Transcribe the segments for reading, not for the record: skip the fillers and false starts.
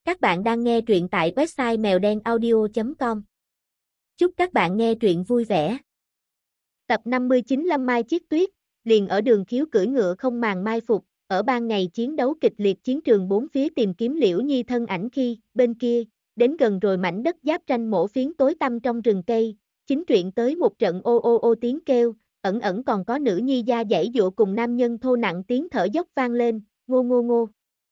Các bạn đang nghe truyện tại website mèo đen audio.com. Chúc các bạn nghe truyện vui vẻ. Tập 59 Lâm Mai Chiết Tuyết, liền ở Đường Khiếu cưỡi ngựa không màng mai phục, ở ban ngày chiến đấu kịch liệt chiến trường bốn phía tìm kiếm Liễu Nhi thân ảnh khi, bên kia, đến gần rồi mảnh đất giáp tranh mổ phiến tối tăm trong rừng cây, chính truyện tới một trận ô ô ô tiếng kêu, ẩn ẩn còn có nữ nhi da giãy giụa cùng nam nhân thô nặng tiếng thở dốc vang lên, ngô ngô ngô.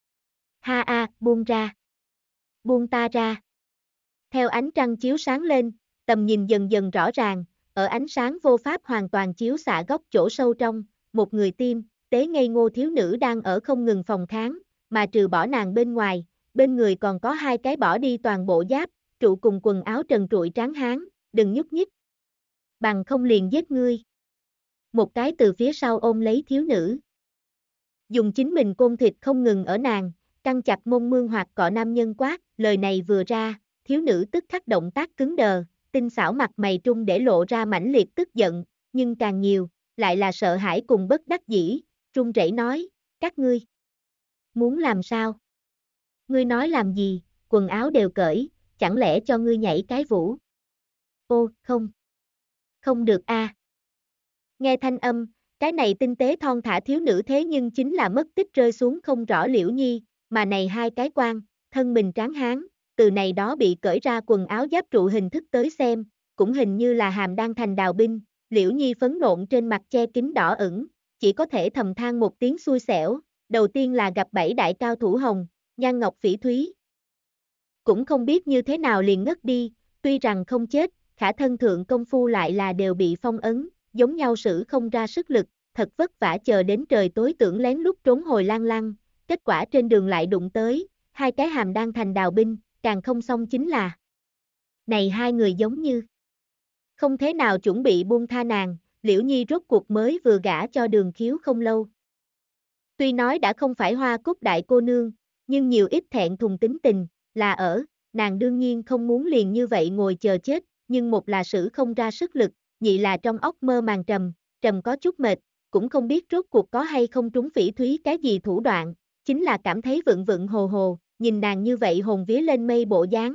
Ha a, buông ra. Buông ta ra. Theo ánh trăng chiếu sáng lên, tầm nhìn dần dần rõ ràng, ở ánh sáng vô pháp hoàn toàn chiếu xạ góc chỗ sâu trong, một người tim, tế ngây ngô thiếu nữ đang ở không ngừng phòng kháng, mà trừ bỏ nàng bên ngoài, bên người còn có hai cái bỏ đi toàn bộ giáp, trụ cùng quần áo trần trụi tráng hán, đừng nhúc nhích. Bằng không liền giết ngươi. Một cái từ phía sau ôm lấy thiếu nữ. Dùng chính mình côn thịt không ngừng ở nàng, căng chặt mông mương hoặc cọ nam nhân quát, lời này vừa ra, thiếu nữ tức khắc động tác cứng đờ, tinh xảo mặt mày trung để lộ ra mãnh liệt tức giận, nhưng càng nhiều, lại là sợ hãi cùng bất đắc dĩ, run rẩy nói, các ngươi muốn làm sao? Ngươi nói làm gì, quần áo đều cởi, chẳng lẽ cho ngươi nhảy cái vũ? Ô, không được a. Nghe thanh âm, cái này tinh tế thon thả thiếu nữ thế nhưng chính là mất tích rơi xuống không rõ Liễu Nhi, mà này hai cái quan, thân mình tráng hán, từ này đó bị cởi ra quần áo giáp trụ hình thức tới xem, cũng hình như là hàm đang thành đào binh, Liễu Nhi phấn nộn trên mặt che kín đỏ ửng, chỉ có thể thầm than một tiếng xui xẻo, đầu tiên là gặp bảy đại cao thủ hồng, nhan ngọc phỉ thúy. Cũng không biết như thế nào liền ngất đi, tuy rằng không chết, khả thân thượng công phu lại là đều bị phong ấn, giống nhau sử không ra sức lực, thật vất vả chờ đến trời tối tưởng lén lút trốn hồi lang lăng, kết quả trên đường lại đụng tới, hai cái hàm đang thành đào binh, càng không xong chính là này hai người giống như không thế nào chuẩn bị buông tha nàng, Liễu Nhi rốt cuộc mới vừa gả cho Đường Khiếu không lâu. Tuy nói đã không phải Hoa Cúc đại cô nương, nhưng nhiều ít thẹn thùng tính tình, là ở, nàng đương nhiên không muốn liền như vậy ngồi chờ chết, nhưng một là sử không ra sức lực, nhị là trong óc mơ màng trầm có chút mệt, cũng không biết rốt cuộc có hay không trúng phỉ thúy cái gì thủ đoạn, chính là cảm thấy vựng hồ hồ, nhìn nàng như vậy hồn vía lên mây bộ dáng.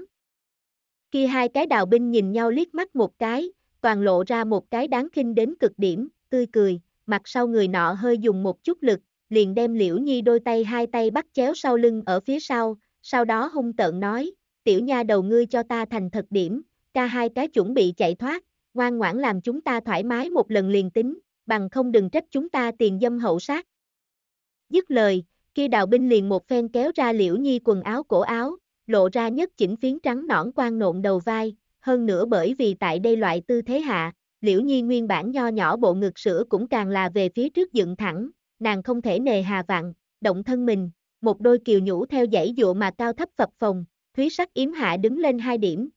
Kia hai cái đào binh nhìn nhau liếc mắt một cái, toàn lộ ra một cái đáng khinh đến cực điểm, tươi cười, mặt sau người nọ hơi dùng một chút lực, liền đem Liễu Nhi đôi tay hai tay bắt chéo sau lưng ở phía sau đó hung tợn nói, tiểu nha đầu ngươi cho ta thành thật điểm, ca hai cái chuẩn bị chạy thoát, ngoan ngoãn làm chúng ta thoải mái một lần liền tính, bằng không đừng trách chúng ta tiền dâm hậu sát. Dứt lời, kia đào binh liền một phen kéo ra Liễu Nhi quần áo cổ áo, lộ ra nhất chỉnh phiến trắng nõn quan nộn đầu vai, hơn nữa bởi vì tại đây loại tư thế hạ, Liễu Nhi nguyên bản nho nhỏ bộ ngực sữa cũng càng là về phía trước dựng thẳng, nàng không thể nề hà vặn, động thân mình, một đôi kiều nhũ theo dãy dụa mà cao thấp phập phồng, thúy sắc yếm hạ đứng lên hai điểm.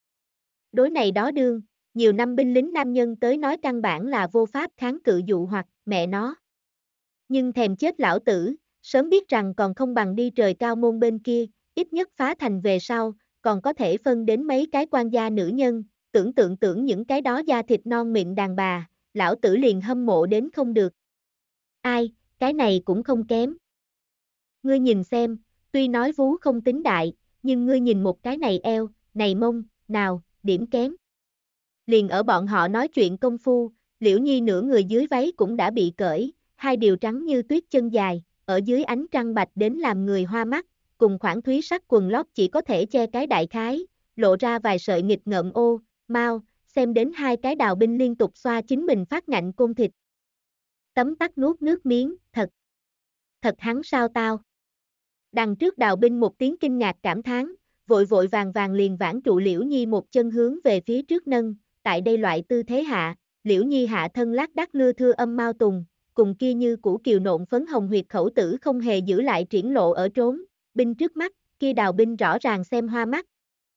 Đối này đó đương, nhiều năm binh lính nam nhân tới nói căn bản là vô pháp kháng cự dụ hoặc mẹ nó. Nhưng thèm chết lão tử, sớm biết rằng còn không bằng đi trời cao môn bên kia, ít nhất phá thành về sau, còn có thể phân đến mấy cái quan gia nữ nhân, tưởng những cái đó da thịt non mịn đàn bà, lão tử liền hâm mộ đến không được. Ai, cái này cũng không kém. Ngươi nhìn xem, tuy nói vú không tính đại, nhưng ngươi nhìn một cái này eo, này mông, nào, điểm kém. Liền ở bọn họ nói chuyện công phu, Liễu Nhi nửa người dưới váy cũng đã bị cởi, hai điều trắng như tuyết chân dài, ở dưới ánh trăng bạch đến làm người hoa mắt, cùng khoảng thúy sắc quần lót chỉ có thể che cái đại khái, lộ ra vài sợi nghịch ngợm ô, mau, xem đến hai cái đào binh liên tục xoa chính mình phát ngạnh côn thịt. Tấm tắc nuốt nước miếng, thật hắn sao tao. Đằng trước đào binh một tiếng kinh ngạc cảm thán, vội vàng liền vãn trụ Liễu Nhi một chân hướng về phía trước nâng, tại đây loại tư thế hạ, Liễu Nhi hạ thân lác đác lưa thưa âm mau tùng, cùng kia như củ kiều nộn phấn hồng huyệt khẩu tử không hề giữ lại triển lộ ở trốn, binh trước mắt, kia đào binh rõ ràng xem hoa mắt.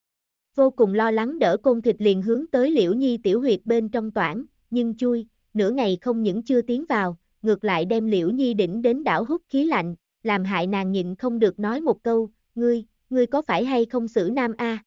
Vô cùng lo lắng đỡ côn thịt liền hướng tới Liễu Nhi tiểu huyệt bên trong toảng, nhưng chui, nửa ngày không những chưa tiến vào, ngược lại đem Liễu Nhi đỉnh đến đảo hút khí lạnh, làm hại nàng nhịn không được nói một câu, ngươi có phải hay không xử nam a?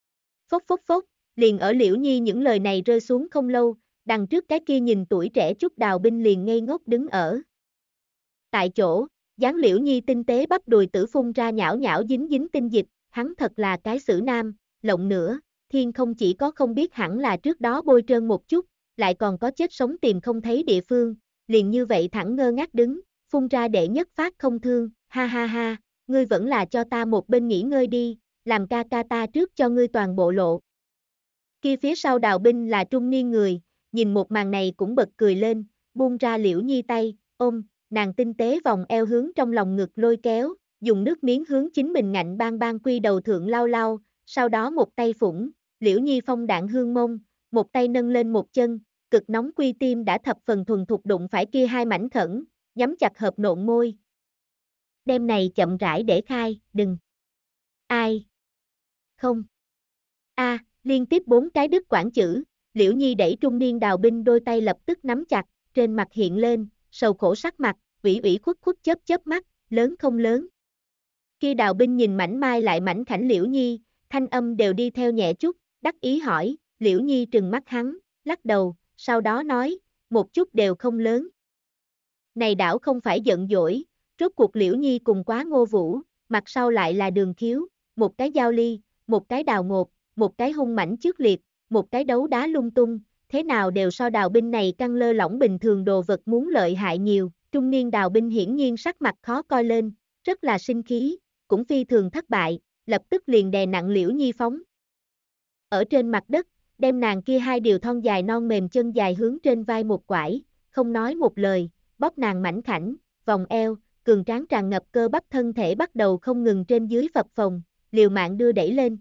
Phốc, liền ở Liễu Nhi những lời này rơi xuống không lâu, đằng trước cái kia nhìn tuổi trẻ chút đào binh liền ngây ngốc đứng ở tại chỗ, dáng Liễu Nhi tinh tế bắp đùi tử phun ra nhão nhão dính tinh dịch, hắn thật là cái xử nam, lộng nữa, thiên không chỉ có không biết hẳn là trước đó bôi trơn một chút, lại còn có chết sống tìm không thấy địa phương, liền như vậy thẳng ngơ ngác đứng, phun ra đệ nhất phát không thương, ha ha ha, ngươi vẫn là cho ta một bên nghỉ ngơi đi, làm ca ca ta trước cho ngươi toàn bộ lộ. Kia phía sau Đào binh là trung niên người, nhìn một màn này cũng bật cười lên, buông ra Liễu Nhi tay, ôm, nàng tinh tế vòng eo hướng trong lòng ngực lôi kéo, dùng nước miếng hướng chính mình ngạnh bang bang quy đầu thượng lau lau, sau đó một tay phủng, Liễu Nhi phong đạn hương mông, một tay nâng lên một chân, cực nóng quy tim đã thập phần thuần thục đụng phải kia hai mảnh khẩn, nhắm chặt hợp nộn môi. Đêm này chậm rãi để khai, đừng. Ai? Không. A, liên tiếp 4 cái đứt quãng chữ, Liễu Nhi đẩy trung niên Đào binh đôi tay lập tức nắm chặt, trên mặt hiện lên, sầu khổ sắc mặt, ủy khuất khuất chớp mắt, lớn không lớn. Kia Đào binh nhìn mảnh mai lại mảnh khảnh Liễu Nhi, thanh âm đều đi theo nhẹ chút, đắc ý hỏi, Liễu Nhi trừng mắt hắn, lắc đầu, sau đó nói, một chút đều không lớn. Này đảo không phải giận dỗi, rốt cuộc Liễu Nhi cùng quá Ngô Vũ, mặt sau lại là Đường Khiếu, một cái Giao Ly, một cái Đào Ngột, một cái hung mãnh trước liệt, một cái đấu đá lung tung, thế nào đều so Đào binh này căng lơ lỏng bình thường đồ vật muốn lợi hại nhiều, trung niên Đào binh hiển nhiên sắc mặt khó coi lên, rất là sinh khí, cũng phi thường thất bại, lập tức liền đè nặng Liễu Nhi phóng. Ở trên mặt đất, đem nàng kia hai điều thon dài non mềm chân dài hướng trên vai một quải, không nói một lời, bóp nàng mảnh khảnh, vòng eo, cường tráng tràn ngập cơ bắp thân thể bắt đầu không ngừng trên dưới phập phồng, liều mạng đưa đẩy lên,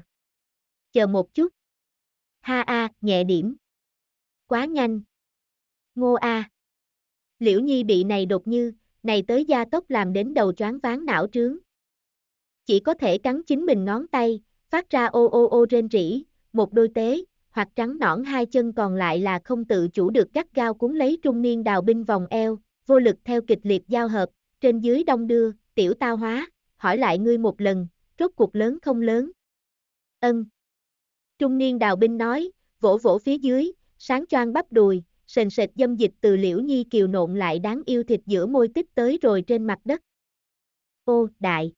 chờ một chút. Ha a, nhẹ điểm. Quá nhanh. Ngô a. Liễu Nhi bị này đột như, này tới gia tốc làm đến đầu choáng váng não trướng. Chỉ có thể cắn chính mình ngón tay, phát ra ô ô ô rên rỉ, một đôi tế, hoặc trắng nõn hai chân còn lại là không tự chủ được gắt gao cuốn lấy trung niên Đào binh vòng eo, vô lực theo kịch liệt giao hợp, trên dưới đông đưa, tiểu tao hóa, hỏi lại ngươi một lần, rốt cuộc lớn không lớn. Ân. Trung niên Đào binh nói, vỗ vỗ phía dưới, sáng choang bắp đùi, sền sệt dâm dịch từ Liễu Nhi kiều nộn lại đáng yêu thịt giữa môi tích tới rồi trên mặt đất. Ô,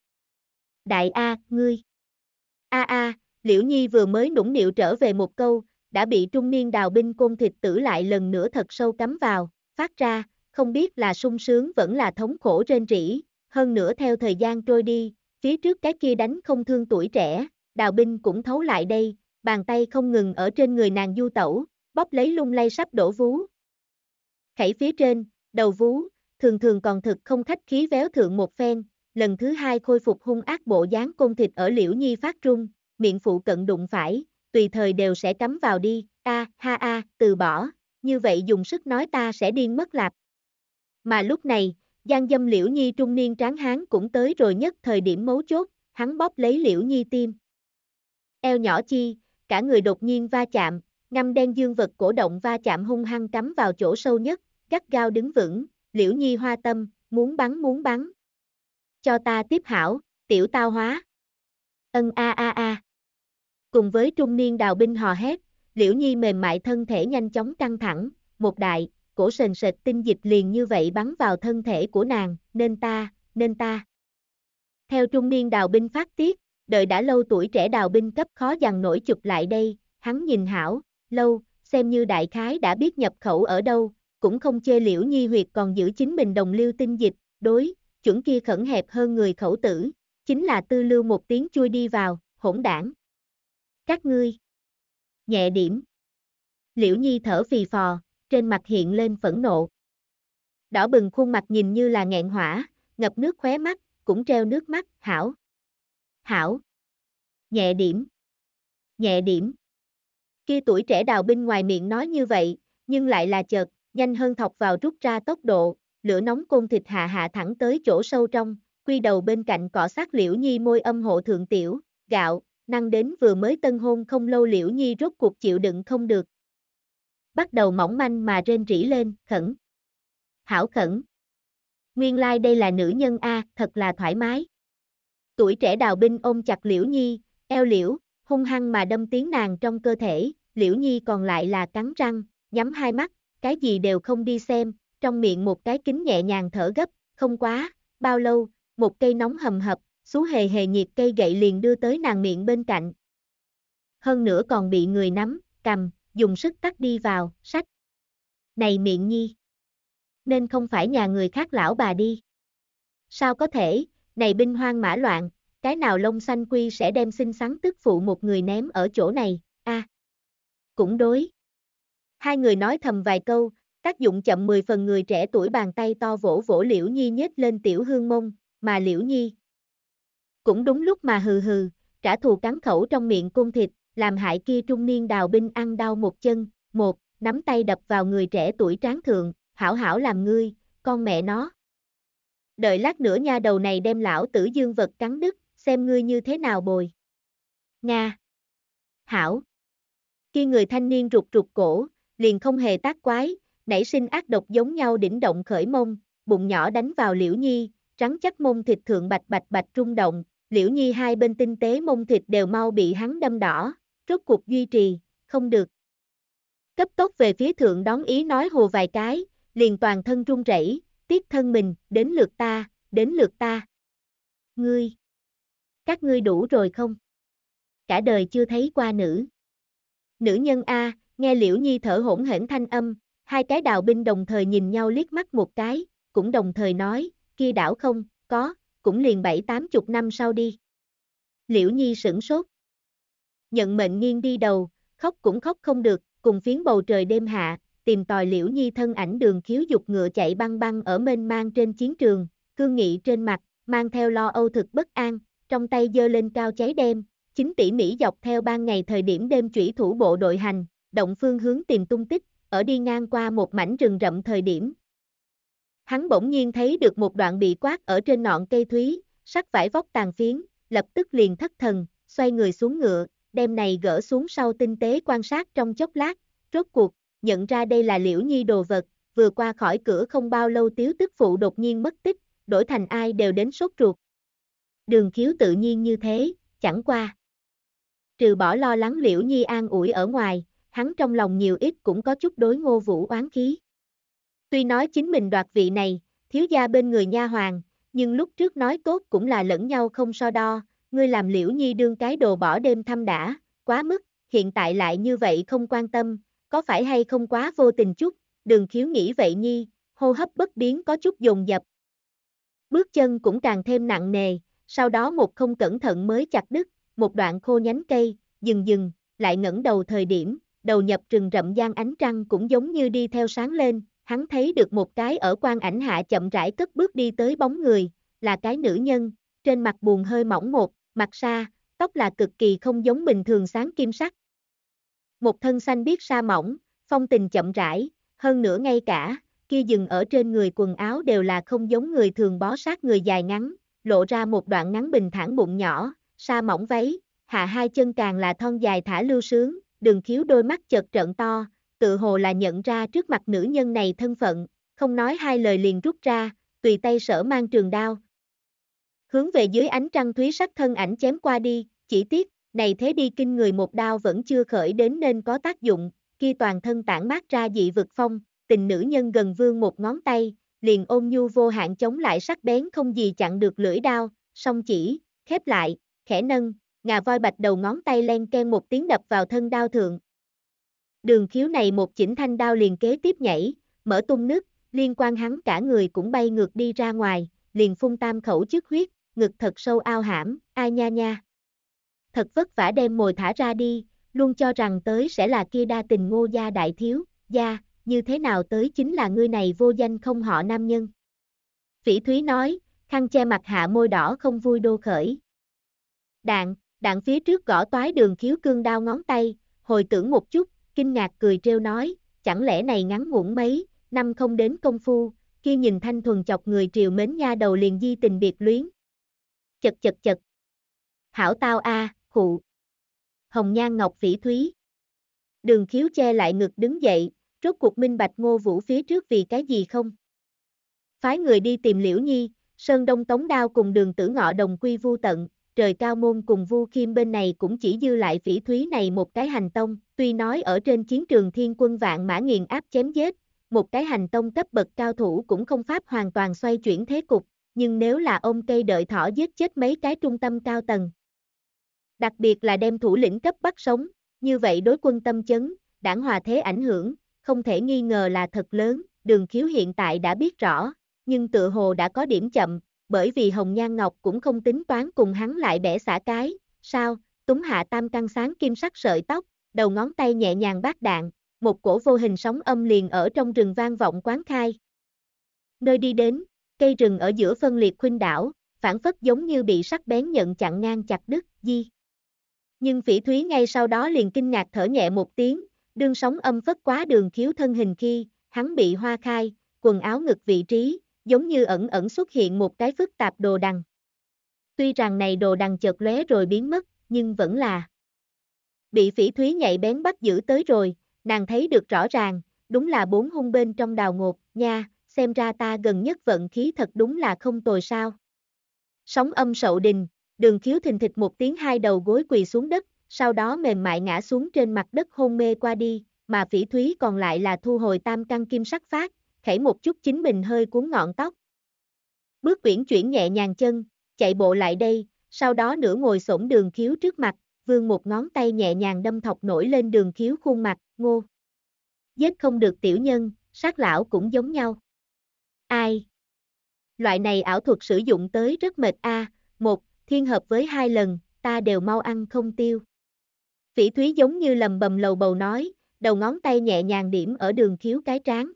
đại A, ngươi. A, Liễu Nhi vừa mới nũng nịu trở về một câu, đã bị trung niên Đào binh côn thịt tử lại lần nữa thật sâu cắm vào, phát ra, không biết là sung sướng vẫn là thống khổ rên rỉ, hơn nữa theo thời gian trôi đi, phía trước cái kia đánh không thương tuổi trẻ, Đào binh cũng thấu lại đây, bàn tay không ngừng ở trên người nàng du tẩu, bóp lấy lung lay sắp đổ vú. Khẩy phía trên, đầu vú, thường thường còn thực không khách khí véo thượng một phen, lần thứ hai khôi phục hung ác bộ dáng côn thịt ở Liễu Nhi phát trung, miệng phụ cận đụng phải, tùy thời đều sẽ cắm vào đi, từ bỏ, như vậy dùng sức nói ta sẽ điên mất lạp. Mà lúc này, gian dâm Liễu Nhi trung niên tráng hán cũng tới rồi nhất thời điểm mấu chốt, hắn bóp lấy Liễu Nhi tim. Eo nhỏ chi, cả người đột nhiên va chạm, ngăm đen dương vật cổ động va chạm hung hăng cắm vào chỗ sâu nhất, gắt gao đứng vững, Liễu Nhi hoa tâm, muốn bắn. Cho ta tiếp hảo, tiểu tao hóa. Ân a. Cùng với trung niên Đào binh hò hét, Liễu Nhi mềm mại thân thể nhanh chóng căng thẳng, một đại, cổ sền sệt tinh dịch liền như vậy bắn vào thân thể của nàng, nên ta. Theo trung niên Đào binh phát tiết, đợi đã lâu tuổi trẻ Đào binh cấp khó dằn nổi chụp lại đây, hắn nhìn hảo, lâu, xem như đại khái đã biết nhập khẩu ở đâu, cũng không chê Liễu Nhi huyệt còn giữ chính mình đồng lưu tinh dịch, đối, chuẩn kia khẩn hẹp hơn người khẩu tử, chính là tư lưu một tiếng chui đi vào, hỗn đảng. Các ngươi. Nhẹ điểm. Liễu Nhi thở phì phò, trên mặt hiện lên phẫn nộ. Đỏ bừng khuôn mặt nhìn như là nghẹn hỏa, ngập nước khóe mắt, cũng treo nước mắt, hảo. Nhẹ điểm. Kia tuổi trẻ Đào binh ngoài miệng nói như vậy, nhưng lại là chợt, nhanh hơn thọc vào rút ra tốc độ, lửa nóng côn thịt hạ thẳng tới chỗ sâu trong, quy đầu bên cạnh cọ sát Liễu Nhi môi âm hộ thượng tiểu, gạo, năng đến vừa mới tân hôn không lâu Liễu Nhi rốt cuộc chịu đựng không được. Bắt đầu mỏng manh mà rên rỉ lên, khẩn. Hảo khẩn. Nguyên lai đây là nữ nhân A, thật là thoải mái. Tuổi trẻ Đào binh ôm chặt Liễu Nhi, eo liễu, hung hăng mà đâm tiếng nàng trong cơ thể, Liễu Nhi còn lại là cắn răng, nhắm hai mắt, cái gì đều không đi xem, trong miệng một cái kính nhẹ nhàng thở gấp, không quá, bao lâu, một cây nóng hầm hập, xú hề hề nhiệt cây gậy liền đưa tới nàng miệng bên cạnh. Hơn nữa còn bị người nắm, cầm, dùng sức tắt đi vào, sách. Này miệng nhi. Nên không phải nhà người khác lão bà đi. Sao có thể, này binh hoang mã loạn, cái nào lông xanh quy sẽ đem xinh xắn tức phụ một người ném ở chỗ này, cũng đối. Hai người nói thầm vài câu, tác dụng chậm 10 phần người trẻ tuổi bàn tay to vỗ vỗ Liễu Nhi nhếch lên tiểu hương mông, mà Liễu Nhi cũng đúng lúc mà hừ hừ, trả thù cắn khẩu trong miệng côn thịt, làm hại kia trung niên đào binh ăn đau một chân, nắm tay đập vào người trẻ tuổi trán thượng, hảo hảo làm ngươi, con mẹ nó. Đợi lát nữa nha đầu này đem lão tử dương vật cắn đứt, xem ngươi như thế nào bồi. Nga. Hảo. Kia người thanh niên rụt rụt cổ, liền không hề tác quái, nảy sinh ác độc giống nhau đỉnh động khởi mông, bụng nhỏ đánh vào Liễu Nhi, trắng chắc mông thịt thượng bạch bạch bạch rung động, Liễu Nhi hai bên tinh tế mông thịt đều mau bị hắn đâm đỏ, rốt cuộc duy trì, không được. Cấp tốc về phía thượng đón ý nói hùa vài cái, liền toàn thân run rẩy, tiếc thân mình, đến lượt ta, đến lượt ta. Ngươi, các ngươi đủ rồi không? Cả đời chưa thấy qua nữ nhân a, nghe Liễu Nhi thở hổn hển thanh âm, hai cái đào binh đồng thời nhìn nhau liếc mắt một cái, cũng đồng thời nói, kia đảo không, có, cũng liền 7-80 năm sau đi. Liễu Nhi sửng sốt. Nhận mệnh nghiêng đi đầu, khóc cũng khóc không được, cùng phiến bầu trời đêm hạ, tìm tòi Liễu Nhi thân ảnh Đường Khiếu dục ngựa chạy băng băng ở mênh mang trên chiến trường, cương nghị trên mặt, mang theo lo âu thực bất an, trong tay giơ lên cao cháy đem, chính tỉ mỉ dọc theo ban ngày thời điểm đêm chủy thủ bộ đội hành, động phương hướng tìm tung tích, ở đi ngang qua một mảnh rừng rậm thời điểm. Hắn bỗng nhiên thấy được một đoạn bị quát ở trên ngọn cây thúy, sắc vải vóc tàn phiến, lập tức liền thất thần, xoay người xuống ngựa, đem này gỡ xuống sau tinh tế quan sát trong chốc lát, rốt cuộc, nhận ra đây là Liễu Nhi đồ vật, vừa qua khỏi cửa không bao lâu Tiếu tức phụ đột nhiên mất tích, đổi thành ai đều đến sốt ruột. Đường Khiếu tự nhiên như thế, chẳng qua. Trừ bỏ lo lắng Liễu Nhi an ủi ở ngoài, hắn trong lòng nhiều ít cũng có chút đối Ngô Vũ oán khí. Tuy nói chính mình đoạt vị này, thiếu gia bên người nha hoàng, nhưng lúc trước nói tốt cũng là lẫn nhau không so đo, ngươi làm Liễu Nhi đương cái đồ bỏ đêm thăm đã, quá mức, hiện tại lại như vậy không quan tâm, có phải hay không quá vô tình chút, Đường Khiếu nghĩ vậy Nhi, hô hấp bất biến có chút dồn dập. Bước chân cũng càng thêm nặng nề, sau đó một không cẩn thận mới chặt đứt, một đoạn khô nhánh cây, dừng, lại ngẩng đầu thời điểm, đầu nhập rừng rậm gian ánh trăng cũng giống như đi theo sáng lên, hắn thấy được một cái ở quang ảnh hạ chậm rãi cất bước đi tới bóng người, là cái nữ nhân, trên mặt buồn hơi mỏng một, mặt sa, tóc là cực kỳ không giống bình thường sáng kim sắc. Một thân xanh biếc sa mỏng, phong tình chậm rãi, hơn nữa ngay cả, kia dừng ở trên người quần áo đều là không giống người thường bó sát người dài ngắn, lộ ra một đoạn ngắn bình thản bụng nhỏ, sa mỏng váy, hạ hai chân càng là thon dài thả lưu sướng, Đường Khiếu đôi mắt chợt trợn to, tự hồ là nhận ra trước mặt nữ nhân này thân phận, không nói hai lời liền rút ra, tùy tay sở mang trường đao. Hướng về dưới ánh trăng thúy sắc thân ảnh chém qua đi, chỉ tiếc, này thế đi kinh người một đao vẫn chưa khởi đến nên có tác dụng, kia toàn thân tản mát ra dị vực phong, tình nữ nhân gần vươn một ngón tay, liền ôn nhu vô hạn chống lại sắc bén không gì chặn được lưỡi đao, song chỉ, khép lại, khẽ nâng, ngà voi bạch đầu ngón tay len ken một tiếng đập vào thân đao thượng. Đường Khiếu này một chỉnh thanh đao liền kế tiếp nhảy, mở tung nứt, liên quan hắn cả người cũng bay ngược đi ra ngoài, liền phun tam khẩu chức huyết, ngực thật sâu ao hãm, ai nha nha. Thật vất vả đem mồi thả ra đi, luôn cho rằng tới sẽ là kia đa tình Ngô gia đại thiếu, gia, như thế nào tới chính là ngươi này vô danh không họ nam nhân. Phỉ Thúy nói, khăn che mặt hạ môi đỏ không vui đô khởi. Đạn phía trước gõ toái Đường Khiếu cương đao ngón tay, hồi tưởng một chút, kinh ngạc cười trêu nói, chẳng lẽ này ngắn ngủn mấy, năm không đến công phu, kia nhìn thanh thuần chọc người triều mến nha đầu liền di tình biệt luyến. Chật. Hảo tao a, khụ. Hồng nhan ngọc Phỉ Thúy. Đường Khiếu che lại ngực đứng dậy, rốt cuộc minh bạch Ngô Vũ phía trước vì cái gì không? Phái người đi tìm Liễu Nhi, Sơn Đông Tống Đao cùng Đường Tử Ngọ đồng quy vu tận, Trời Cao Môn cùng Vu Khiêm bên này cũng chỉ dư lại Phỉ Thúy này một cái hành tông, tuy nói ở trên chiến trường thiên quân vạn mã nghiền áp chém giết, một cái hành tông cấp bậc cao thủ cũng không pháp hoàn toàn xoay chuyển thế cục, nhưng nếu là ôm cây đợi thỏ giết chết mấy cái trung tâm cao tầng, đặc biệt là đem thủ lĩnh cấp bắt sống, như vậy đối quân tâm chấn, đảng Hòa thế ảnh hưởng, không thể nghi ngờ là thật lớn. Đường Khiếu hiện tại đã biết rõ, nhưng tựa hồ đã có điểm chậm, bởi vì Hồng Nhan Ngọc cũng không tính toán cùng hắn lại bẻ xả cái, sao, túm hạ tam căn sáng kim sắc sợi tóc, đầu ngón tay nhẹ nhàng bát đạn, một cổ vô hình sóng âm liền ở trong rừng vang vọng quán khai. Nơi đi đến, cây rừng ở giữa phân liệt khuynh đảo, phản phất giống như bị sắc bén nhận chặn ngang chặt đứt, di. Nhưng Phỉ Thúy ngay sau đó liền kinh ngạc thở nhẹ một tiếng, đương sóng âm phất quá Đường Khiếu thân hình khi, hắn bị hoa khai, quần áo ngực vị trí, giống như ẩn ẩn xuất hiện một cái phức tạp đồ đằng. Tuy rằng này đồ đằng chợt lóe rồi biến mất, nhưng vẫn là bị Phỉ Thúy nhạy bén bắt giữ tới rồi, nàng thấy được rõ ràng, đúng là 4 hung bên trong đào ngột, nha, xem ra ta gần nhất vận khí thật đúng là không tồi sao. Sóng âm sậu đình, Đường Khiếu thình thịch một tiếng hai đầu gối quỳ xuống đất, sau đó mềm mại ngã xuống trên mặt đất hôn mê qua đi, mà Phỉ Thúy còn lại là thu hồi tam căn kim sắc phát, khẩy một chút chính mình hơi cuốn ngọn tóc. Bước uyển chuyển nhẹ nhàng chân, chạy bộ lại đây, sau đó nửa ngồi xổm Đường Khiếu trước mặt, vươn một ngón tay nhẹ nhàng đâm thọc nổi lên Đường Khiếu khuôn mặt, ngô. Giết không được tiểu nhân, sát lão cũng giống nhau. Ai? Loại này ảo thuật sử dụng tới rất mệt a. Một, thiên hợp với 2 lần, ta đều mau ăn không tiêu. Phỉ Thúy giống như lầm bầm lầu bầu nói, đầu ngón tay nhẹ nhàng điểm ở Đường Khiếu cái trán.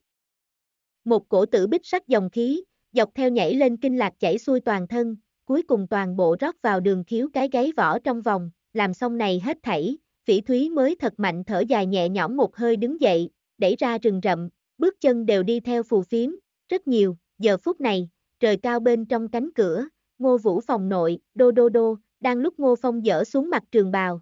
Một cổ tử bích sắc dòng khí, dọc theo nhảy lên kinh lạc chảy xuôi toàn thân, cuối cùng toàn bộ rót vào Đường Khiếu cái gáy vỏ trong vòng, làm xong này hết thảy, Phỉ Thúy mới thật mạnh thở dài nhẹ nhõm một hơi đứng dậy, đẩy ra rừng rậm, bước chân đều đi theo phù phiếm, rất nhiều, giờ phút này, trời cao bên trong cánh cửa, Ngô Vũ phòng nội, đô đô đô, đang lúc Ngô Phong dỡ xuống mặt trường bào.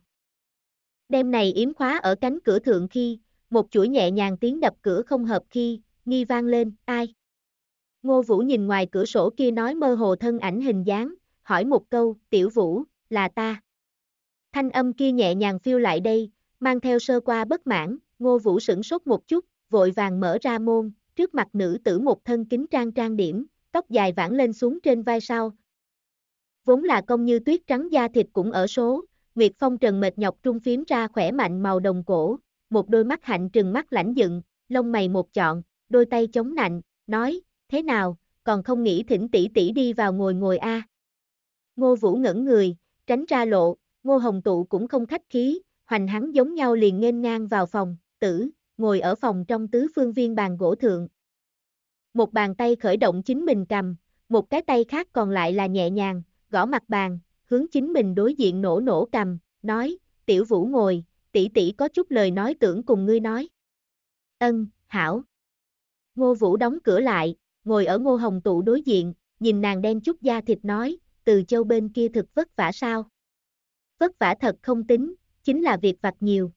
Đêm này yếm khóa ở cánh cửa thượng khi, một chuỗi nhẹ nhàng tiếng đập cửa không hợp khi, nghi vang lên, ai? Ngô Vũ nhìn ngoài cửa sổ kia nói mơ hồ thân ảnh hình dáng, hỏi một câu, Tiểu Vũ, là ta. Thanh âm kia nhẹ nhàng phiêu lại đây, mang theo sơ qua bất mãn, Ngô Vũ sửng sốt một chút, vội vàng mở ra môn, trước mặt nữ tử một thân kính trang điểm, tóc dài vãn lên xuống trên vai sau. Vốn là công như tuyết trắng da thịt cũng ở số, Nguyệt Phong trần mệt nhọc trung phím ra khỏe mạnh màu đồng cổ, một đôi mắt hạnh trừng mắt lãnh dựng, lông mày một chọn, đôi tay chống nạnh, nói, thế nào, còn không nghĩ thỉnh tỷ tỷ đi vào ngồi a. Ngô Vũ ngẩn người, tránh ra lộ, Ngô Hồng Tụ cũng không khách khí, hoành hắn giống nhau liền nghênh ngang vào phòng, ngồi ở phòng trong tứ phương viên bàn gỗ thượng. Một bàn tay khởi động chính mình cầm, một cái tay khác còn lại là nhẹ nhàng, gõ mặt bàn, hướng chính mình đối diện nổ cầm, nói, Tiểu Vũ ngồi, tỷ tỷ có chút lời nói tưởng cùng ngươi nói. Ân, hảo. Ngô Vũ đóng cửa lại, ngồi ở Ngô Hồng Tụ đối diện, nhìn nàng đen chút da thịt nói, Từ Châu bên kia thực vất vả sao? Vất vả thật không tính, chính là việc vặt nhiều.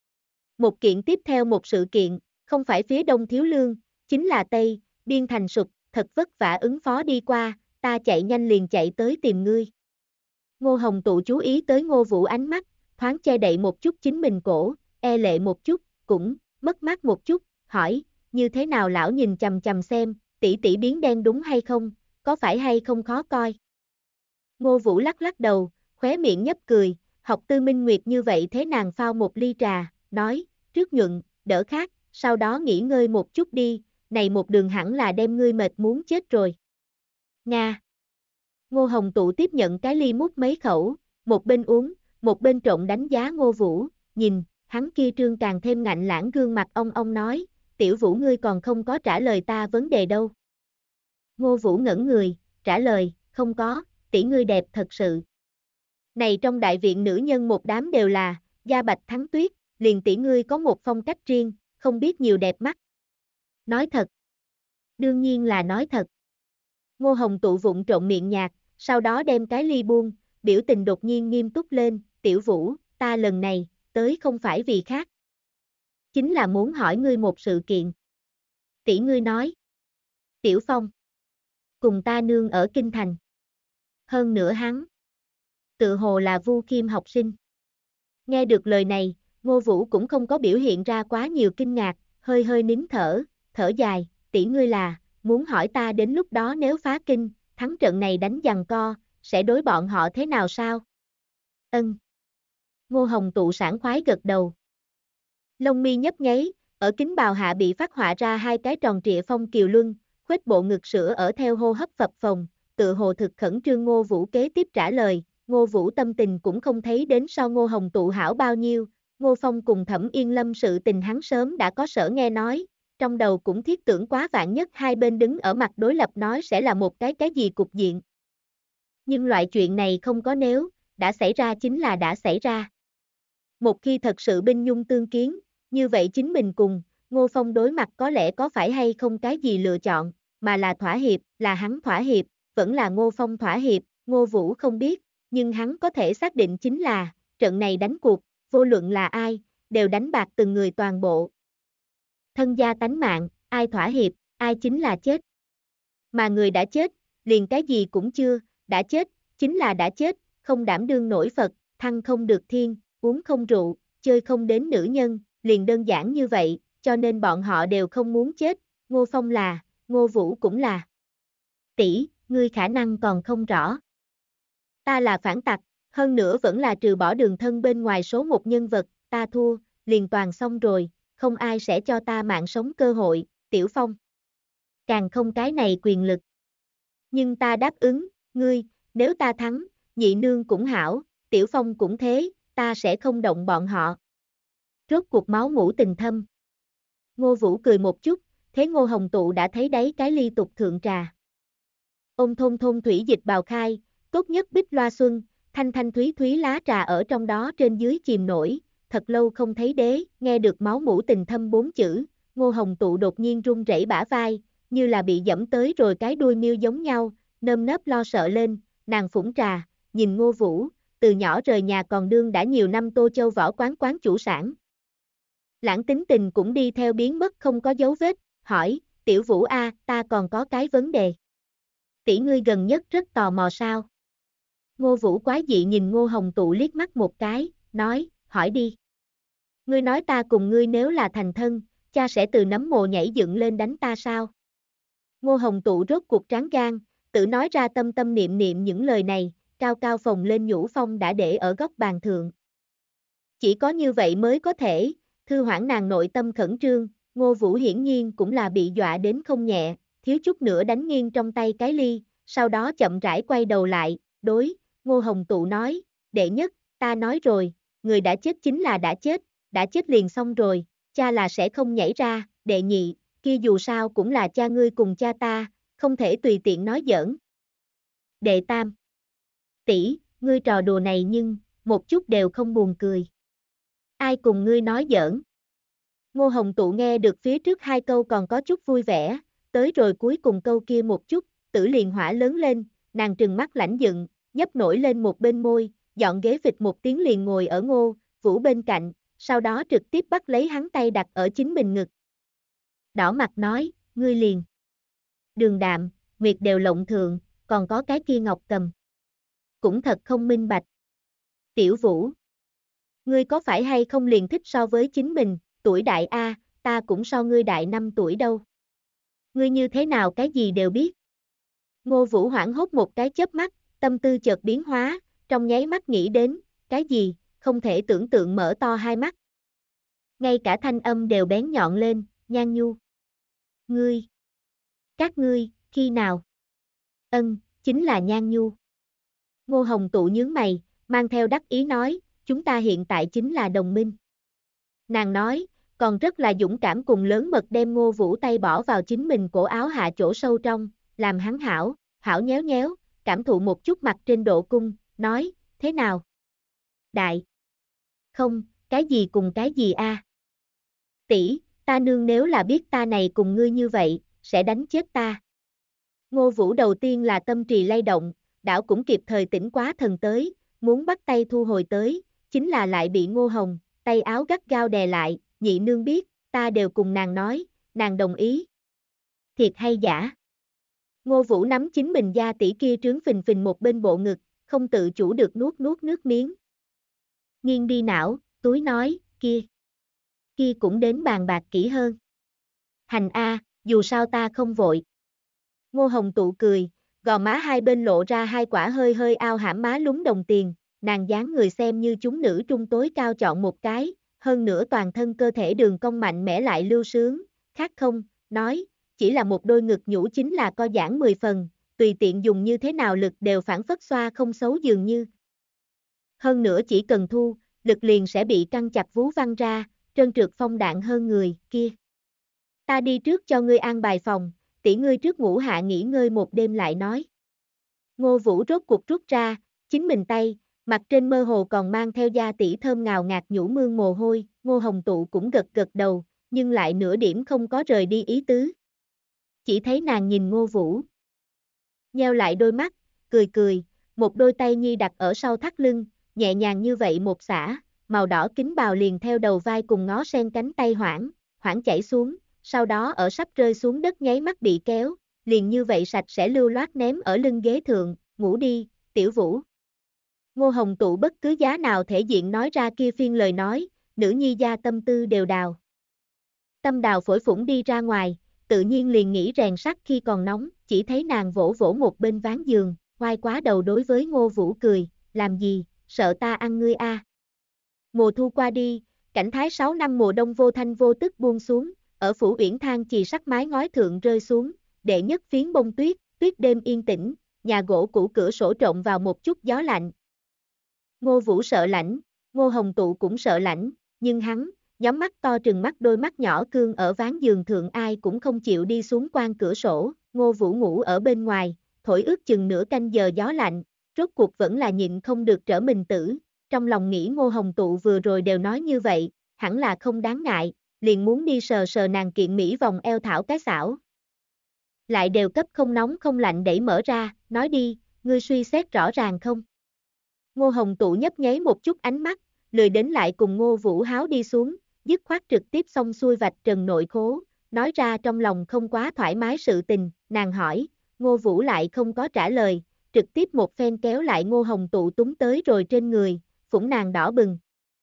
Một kiện tiếp theo một sự kiện, không phải phía đông thiếu lương, chính là Tây, Biên thành sụp, thật vất vả ứng phó đi qua, ta chạy nhanh liền chạy tới tìm ngươi. Ngô Hồng Tụ chú ý tới Ngô Vũ ánh mắt, thoáng che đậy một chút chính mình cổ, e lệ một chút, cũng mất mát một chút, hỏi, như thế nào lão nhìn chằm chằm xem, tỷ tỷ biến đen đúng hay không, có phải hay không khó coi. Ngô Vũ lắc lắc đầu, khóe miệng nhấp cười, học Tư Minh Nguyệt như vậy thế nàng phao một ly trà, nói, trước nhuận, đỡ khát, sau đó nghỉ ngơi một chút đi, này một đường hẳn là đem ngươi mệt muốn chết rồi. Nga. Ngô Hồng Tụ tiếp nhận cái ly múc mấy khẩu, một bên uống, một bên trộn đánh giá Ngô Vũ, nhìn, hắn kia trương càng thêm ngạnh lãng gương mặt ông nói, Tiểu Vũ ngươi còn không có trả lời ta vấn đề đâu. Ngô Vũ ngẩn người, trả lời, không có, tỷ ngươi đẹp thật sự. Này trong đại viện nữ nhân một đám đều là, da bạch thắng tuyết, liền tỷ ngươi có một phong cách riêng, không biết nhiều đẹp mắt. Nói thật. Đương nhiên là nói thật. Ngô Hồng Tụ vụng trộn miệng nhạt, sau đó đem cái ly buông, biểu tình đột nhiên nghiêm túc lên, Tiểu Vũ, ta lần này, tới không phải vì khác. Chính là muốn hỏi ngươi một sự kiện. Tỷ ngươi nói. Tiểu Phong. Cùng ta nương ở Kinh Thành. Hơn nữa hắn. Tự hồ là Vu Kim học sinh. Nghe được lời này, Ngô Vũ cũng không có biểu hiện ra quá nhiều kinh ngạc, hơi nín thở, thở dài, tỷ ngươi là, muốn hỏi ta đến lúc đó nếu phá kinh, thắng trận này đánh giằng co, sẽ đối bọn họ thế nào sao? Ân. Ngô Hồng Tụ sảng khoái gật đầu. Lông mi nhấp nháy, ở kính bào hạ bị phát họa ra hai cái tròn trịa phong kiều luân, khuếch bộ ngực sữa ở theo hô hấp phập phồng, tự hồ thực khẩn trương. Ngô Vũ kế tiếp trả lời, Ngô Vũ tâm tình cũng không thấy đến so Ngô Hồng Tụ hảo bao nhiêu, Ngô Phong cùng Thẩm Yên Lâm sự tình hắn sớm đã có sở nghe nói, trong đầu cũng thiết tưởng quá vạn nhất hai bên đứng ở mặt đối lập nói sẽ là một cái gì cục diện. Nhưng loại chuyện này không có nếu, đã xảy ra chính là đã xảy ra. Một khi thật sự binh nhung tương kiến, như vậy chính mình cùng Ngô Phong đối mặt có lẽ có phải hay không cái gì lựa chọn, mà là thỏa hiệp, là hắn thỏa hiệp, vẫn là Ngô Phong thỏa hiệp, Ngô Vũ không biết, nhưng hắn có thể xác định chính là, trận này đánh cuộc, vô luận là ai, đều đánh bạc từng người toàn bộ. Thân gia tánh mạng, ai thỏa hiệp, ai chính là chết. Mà người đã chết, liền cái gì cũng chưa, đã chết, chính là đã chết, không đảm đương nổi Phật, thăng không được thiên, uống không rượu, chơi không đến nữ nhân, liền đơn giản như vậy, cho nên bọn họ đều không muốn chết, Ngô Phong là, Ngô Vũ cũng là. Tỷ, ngươi khả năng còn không rõ. Ta là phản tặc, hơn nữa vẫn là trừ bỏ Đường Thân bên ngoài số một nhân vật, ta thua, liền toàn xong rồi, không ai sẽ cho ta mạng sống cơ hội, Tiểu Phong. Càng không cái này quyền lực. Nhưng ta đáp ứng, ngươi, nếu ta thắng, nhị nương cũng hảo, Tiểu Phong cũng thế, ta sẽ không động bọn họ. Rốt cuộc máu mủ tình thâm. Ngô Vũ cười một chút, thế Ngô Hồng Tụ đã thấy đấy cái ly tục thượng trà. Ôm thôn thôn thủy dịch bào khai, tốt nhất bích loa xuân, thanh thanh thúy thúy lá trà ở trong đó trên dưới chìm nổi, thật lâu không thấy đế, nghe được máu mủ tình thâm 4 chữ, Ngô Hồng Tụ đột nhiên run rẩy bả vai, như là bị dẫm tới rồi cái đuôi miêu giống nhau, nơm nớp lo sợ lên, nàng phủng trà, nhìn Ngô Vũ, từ nhỏ rời nhà còn đương đã nhiều năm Tô Châu võ quán chủ sản. Lãng tính tình cũng đi theo biến mất không có dấu vết, hỏi, Tiểu Vũ a, ta còn có cái vấn đề. Tỷ ngươi gần nhất rất tò mò sao? Ngô Vũ quái dị nhìn Ngô Hồng Tụ liếc mắt một cái, nói, hỏi đi. Ngươi nói ta cùng ngươi nếu là thành thân, cha sẽ từ nấm mồ nhảy dựng lên đánh ta sao? Ngô Hồng Tụ rốt cuộc tráng gan, tự nói ra tâm tâm niệm niệm những lời này, cao cao phồng lên nhũ phong đã để ở góc bàn thượng. Chỉ có như vậy mới có thể, thư hoãn nàng nội tâm khẩn trương, Ngô Vũ hiển nhiên cũng là bị dọa đến không nhẹ, thiếu chút nữa đánh nghiêng trong tay cái ly, sau đó chậm rãi quay đầu lại, đối, Ngô Hồng Tụ nói, đệ nhất, ta nói rồi, người đã chết chính là đã chết liền xong rồi, cha là sẽ không nhảy ra, đệ nhị, kia dù sao cũng là cha ngươi cùng cha ta, không thể tùy tiện nói giỡn. Đệ tam, tỷ, ngươi trò đùa này nhưng, một chút đều không buồn cười. Ai cùng ngươi nói giỡn? Ngô Hồng Tụ nghe được phía trước hai câu còn có chút vui vẻ, tới rồi cuối cùng câu kia một chút, tử liền hỏa lớn lên, nàng trừng mắt lãnh giận, nhấp nổi lên một bên môi, dọn ghế vịt một tiếng liền ngồi ở Ngô Vũ bên cạnh, sau đó trực tiếp bắt lấy hắn tay đặt ở chính mình ngực. Đỏ mặt nói, ngươi liền. Đường Đạm, Nguyệt đều lộng thượng, còn có cái kia Ngọc Cầm. Cũng thật không minh bạch. Tiểu Vũ, ngươi có phải hay không liền thích so với chính mình, tuổi đại a, ta cũng so ngươi đại 5 tuổi đâu. Ngươi như thế nào cái gì đều biết. Ngô Vũ hoảng hốt một cái chớp mắt, tâm tư chợt biến hóa, trong nháy mắt nghĩ đến, cái gì, không thể tưởng tượng mở to hai mắt. Ngay cả thanh âm đều bén nhọn lên, Nhan Nhu. Ngươi. Các ngươi, khi nào? Ân, chính là Nhan Nhu. Ngô Hồng Tụ nhướng mày, mang theo đắc ý nói, chúng ta hiện tại chính là đồng minh. Nàng nói, còn rất là dũng cảm cùng lớn mật đem Ngô Vũ tay bỏ vào chính mình cổ áo hạ chỗ sâu trong, làm hắn hảo nhéo nhéo, cảm thụ một chút mặt trên độ cung, nói, thế nào? Đại. Không, cái gì cùng cái gì a? Tỷ, ta nương nếu là biết ta này cùng ngươi như vậy, sẽ đánh chết ta. Ngô Vũ đầu tiên là tâm trì lay động, đảo cũng kịp thời tỉnh quá thần tới, muốn bắt tay thu hồi tới, chính là lại bị Ngô Hồng, tay áo gắt gao đè lại, nhị nương biết, ta đều cùng nàng nói, nàng đồng ý. Thiệt hay giả? Ngô Vũ nắm chính mình da tỉ kia trướng phình phình một bên bộ ngực, không tự chủ được nuốt nước miếng. Nghiêng đi não, túi nói, kia cũng đến bàn bạc kỹ hơn. Hành a, dù sao ta không vội. Ngô Hồng Tụ cười, gò má hai bên lộ ra hai quả hơi hơi ao hãm má lúng đồng tiền, nàng dáng người xem như chúng nữ trung tối cao chọn một cái, hơn nữa toàn thân cơ thể đường cong mạnh mẽ lại lưu sướng, khác không, nói, chỉ là một đôi ngực nhũ chính là co giãn 10 phần, tùy tiện dùng như thế nào lực đều phản phất xoa không xấu dường như. Hơn nữa chỉ cần thu, lực liền sẽ bị căng chặt vú văng ra, trơn trượt phong đạn hơn người, kia. Ta đi trước cho ngươi an bài phòng, tỷ ngươi trước ngủ hạ nghỉ ngơi một đêm lại nói. Ngô Vũ rốt cuộc rút ra, chính mình tay, mặt trên mơ hồ còn mang theo da tỉ thơm ngào ngạt nhũ mương mồ hôi, Ngô Hồng Tụ cũng gật gật đầu, nhưng lại nửa điểm không có rời đi ý tứ. Chỉ thấy nàng nhìn Ngô Vũ. Nheo lại đôi mắt, cười cười, một đôi tay nhi đặt ở sau thắt lưng, nhẹ nhàng như vậy một xả, màu đỏ kính bào liền theo đầu vai cùng ngó sen cánh tay hoảng chảy xuống, sau đó ở sắp rơi xuống đất nháy mắt bị kéo, liền như vậy sạch sẽ lưu loát ném ở lưng ghế thượng, ngủ đi, tiểu Vũ. Ngô Hồng Tụ bất cứ giá nào thể diện nói ra kia phiên lời nói, nữ nhi gia tâm tư đều đào. Tâm đào phổi phủng đi ra ngoài, tự nhiên liền nghĩ rèn sắt khi còn nóng, chỉ thấy nàng vỗ vỗ một bên ván giường, oai quá đầu đối với Ngô Vũ cười, làm gì, sợ ta ăn ngươi a? Mùa thu qua đi, cảnh thái 6 năm mùa đông vô thanh vô tức buông xuống, ở phủ uyển thang chì sắt mái ngói thượng rơi xuống, đệ nhất phiến bông tuyết, tuyết đêm yên tĩnh, nhà gỗ cũ cửa sổ trộn vào một chút gió lạnh. Ngô Vũ sợ lạnh, Ngô Hồng Tụ cũng sợ lạnh, nhưng hắn, nhóm mắt to trừng mắt đôi mắt nhỏ cương ở ván giường thượng ai cũng không chịu đi xuống quan cửa sổ, Ngô Vũ ngủ ở bên ngoài, thổi ước chừng nửa canh giờ gió lạnh, rốt cuộc vẫn là nhịn không được trở mình tử, trong lòng nghĩ Ngô Hồng Tụ vừa rồi đều nói như vậy, hẳn là không đáng ngại, liền muốn đi sờ sờ nàng kiện mỹ vòng eo thảo cái xảo. Lại đều cấp không nóng không lạnh đẩy mở ra, nói đi, ngươi suy xét rõ ràng không? Ngô Hồng Tụ nhấp nháy một chút ánh mắt, lười đến lại cùng Ngô Vũ háo đi xuống, dứt khoát trực tiếp xong xuôi vạch trần nội khố, nói ra trong lòng không quá thoải mái sự tình, nàng hỏi, Ngô Vũ lại không có trả lời, trực tiếp một phen kéo lại Ngô Hồng Tụ túng tới rồi trên người, phủng nàng đỏ bừng.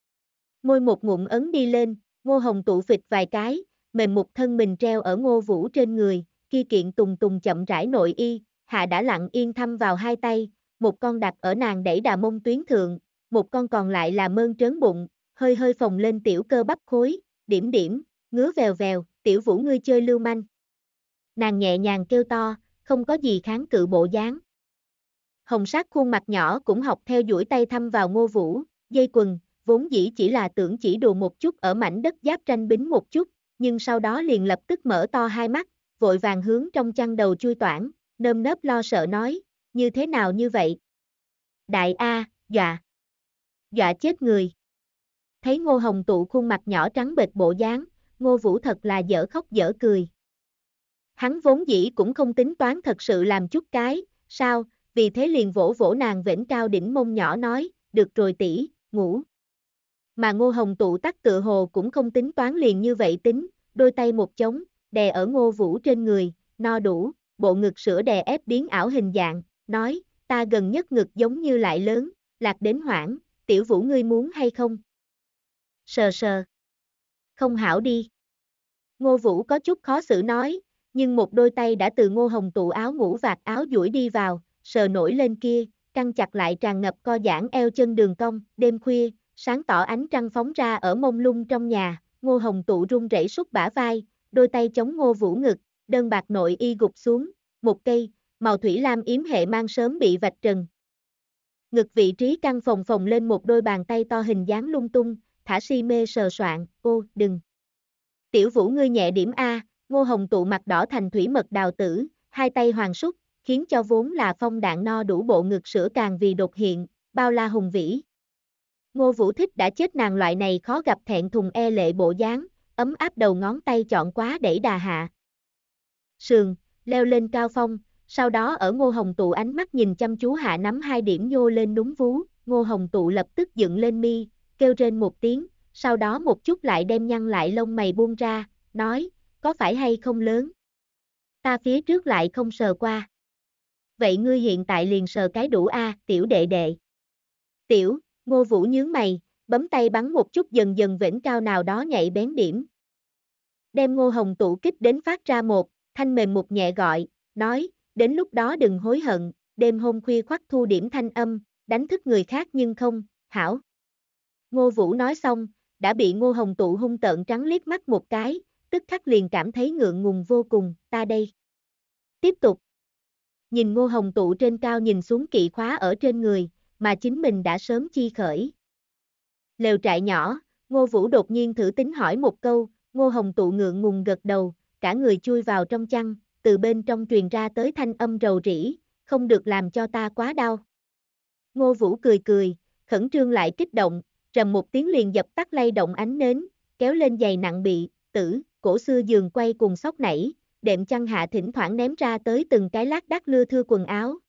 Môi một ngụm ấn đi lên, Ngô Hồng Tụ phịch vài cái, mềm một thân mình treo ở Ngô Vũ trên người, kia kiện tùng tùng chậm rãi nội y, hạ đã lặng yên thăm vào hai tay, một con đặt ở nàng đẩy đà mông tuyến thượng, một con còn lại là mơn trớn bụng, hơi hơi phồng lên tiểu cơ bắp khối, điểm điểm, ngứa vèo vèo, tiểu Vũ ngươi chơi lưu manh. Nàng nhẹ nhàng kêu to, không có gì kháng cự bộ dáng. Hồng sắc khuôn mặt nhỏ cũng học theo duỗi tay thăm vào Ngô Vũ, dây quần, vốn dĩ chỉ là tưởng chỉ đùa một chút ở mảnh đất giáp tranh bính một chút, nhưng sau đó liền lập tức mở to hai mắt, vội vàng hướng trong chăn đầu chui toảng, nơm nớp lo sợ nói, như thế nào như vậy? Đại A, dọa chết người. Thấy Ngô Hồng Tụ khuôn mặt nhỏ trắng bệch bộ dáng, Ngô Vũ thật là dở khóc dở cười. Hắn vốn dĩ cũng không tính toán thật sự làm chút cái, sao, vì thế liền vỗ vỗ nàng vểnh cao đỉnh mông nhỏ nói, được rồi tỷ, ngủ. Mà Ngô Hồng Tụ tắc tự hồ cũng không tính toán liền như vậy tính, đôi tay một chống, đè ở Ngô Vũ trên người, no đủ, bộ ngực sữa đè ép biến ảo hình dạng, nói, ta gần nhất ngực giống như lại lớn, lạc đến hoảng, tiểu Vũ ngươi muốn hay không? Sờ sờ. Không hảo đi. Ngô Vũ có chút khó xử nói, nhưng một đôi tay đã từ Ngô Hồng Tụ áo ngủ vạt áo duỗi đi vào, sờ nổi lên kia, căng chặt lại tràn ngập co giãn eo chân đường cong, đêm khuya, sáng tỏ ánh trăng phóng ra ở mông lung trong nhà, Ngô Hồng Tụ run rẩy sút bả vai, đôi tay chống Ngô Vũ ngực, đơn bạc nội y gục xuống, một cây, màu thủy lam yếm hệ mang sớm bị vạch trần. Ngực vị trí căng phồng phồng lên một đôi bàn tay to hình dáng lung tung, thả si mê sờ soạn, ô, đừng. Tiểu Vũ ngươi nhẹ điểm A, Ngô Hồng Tụ mặt đỏ thành thủy mật đào tử, hai tay hoàng sút, khiến cho vốn là phong đạn no đủ bộ ngực sữa càng vì đột hiện, bao la hùng vĩ. Ngô Vũ thích đã chết nàng loại này khó gặp thẹn thùng e lệ bộ dáng, ấm áp đầu ngón tay chọn quá đẩy đà hạ. Sườn, leo lên cao phong, sau đó ở Ngô Hồng Tụ ánh mắt nhìn chăm chú hạ nắm hai điểm nhô lên đúng vú, Ngô Hồng Tụ lập tức dựng lên mi, kêu rên một tiếng, sau đó một chút lại đem nhăn lại lông mày buông ra, nói, có phải hay không lớn? Ta phía trước lại không sờ qua. Vậy ngươi hiện tại liền sờ cái đủ A, tiểu đệ đệ. Tiểu, Ngô Vũ nhướng mày, bấm tay bắn một chút dần dần vểnh cao nào đó nhạy bén điểm. Đem Ngô Hồng Tụ kích đến phát ra một, thanh mềm một nhẹ gọi, nói, đến lúc đó đừng hối hận, đêm hôm khuya khoắt thu điểm thanh âm, đánh thức người khác nhưng không, hảo. Ngô Vũ nói xong, đã bị Ngô Hồng Tụ hung tợn trắng liếc mắt một cái, tức khắc liền cảm thấy ngượng ngùng vô cùng, ta đây. Tiếp tục. Nhìn Ngô Hồng Tụ trên cao nhìn xuống kỵ khóa ở trên người, mà chính mình đã sớm chi khởi. Lều trại nhỏ, Ngô Vũ đột nhiên thử tính hỏi một câu, Ngô Hồng Tụ ngượng ngùng gật đầu, cả người chui vào trong chăn, từ bên trong truyền ra tới thanh âm rầu rĩ, không được làm cho ta quá đau. Ngô Vũ cười cười, khẩn trương lại kích động, rầm một tiếng liền dập tắt lay động ánh nến, kéo lên giày nặng bị, tử, cổ xưa giường quay cùng sóc nảy, đệm chăn hạ thỉnh thoảng ném ra tới từng cái lác đác lưa thưa quần áo.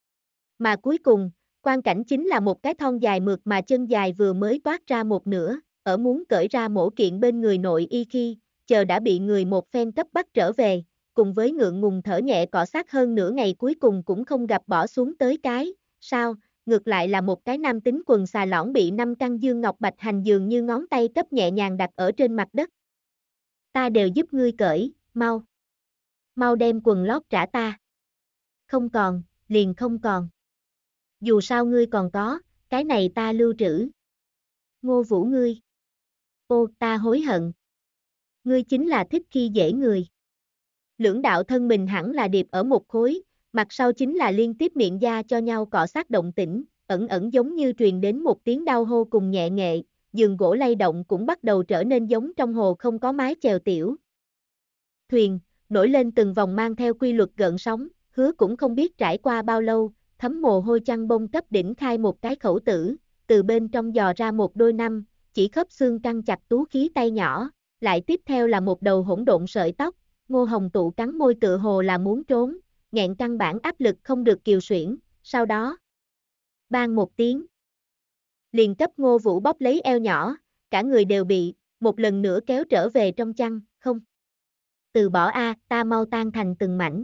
Mà cuối cùng, quan cảnh chính là một cái thon dài mượt mà chân dài vừa mới toát ra một nửa, ở muốn cởi ra mổ kiện bên người nội y khi, chờ đã bị người một phen cấp bắt trở về, cùng với ngượng ngùng thở nhẹ cọ sát hơn nửa ngày cuối cùng cũng không gặp bỏ xuống tới cái, sao, ngược lại là một cái nam tính quần xà lõn bị 5 căn dương ngọc bạch hành dường như ngón tay cấp nhẹ nhàng đặt ở trên mặt đất. Ta đều giúp ngươi cởi, mau. Mau đem quần lót trả ta. Không còn, liền không còn. Dù sao ngươi còn có, cái này ta lưu trữ. Ngô Vũ ngươi. Ô, ta hối hận. Ngươi chính là thích khi dễ người. Lưỡng đạo thân mình hẳn là điệp ở một khối, mặt sau chính là liên tiếp miệng da cho nhau cọ sát động tĩnh, ẩn ẩn giống như truyền đến một tiếng đau hô cùng nhẹ nghệ, giường gỗ lay động cũng bắt đầu trở nên giống trong hồ không có mái chèo tiểu. Thuyền, nổi lên từng vòng mang theo quy luật gợn sóng, Hứa cũng không biết trải qua bao lâu, thấm mồ hôi chăn bông cấp đỉnh khai một cái khẩu tử, từ bên trong dò ra một đôi năm, chỉ khớp xương căng chặt tú khí tay nhỏ, lại tiếp theo là một đầu hỗn độn sợi tóc, Ngô Hồng Tụ cắn môi tựa hồ là muốn trốn, nghẹn căn bản áp lực không được kiều xuyển, sau đó, bang một tiếng, liền cấp Ngô Vũ bóp lấy eo nhỏ, cả người đều bị, một lần nữa kéo trở về trong chăn, không. Từ bỏ a, ta mau tan thành từng mảnh.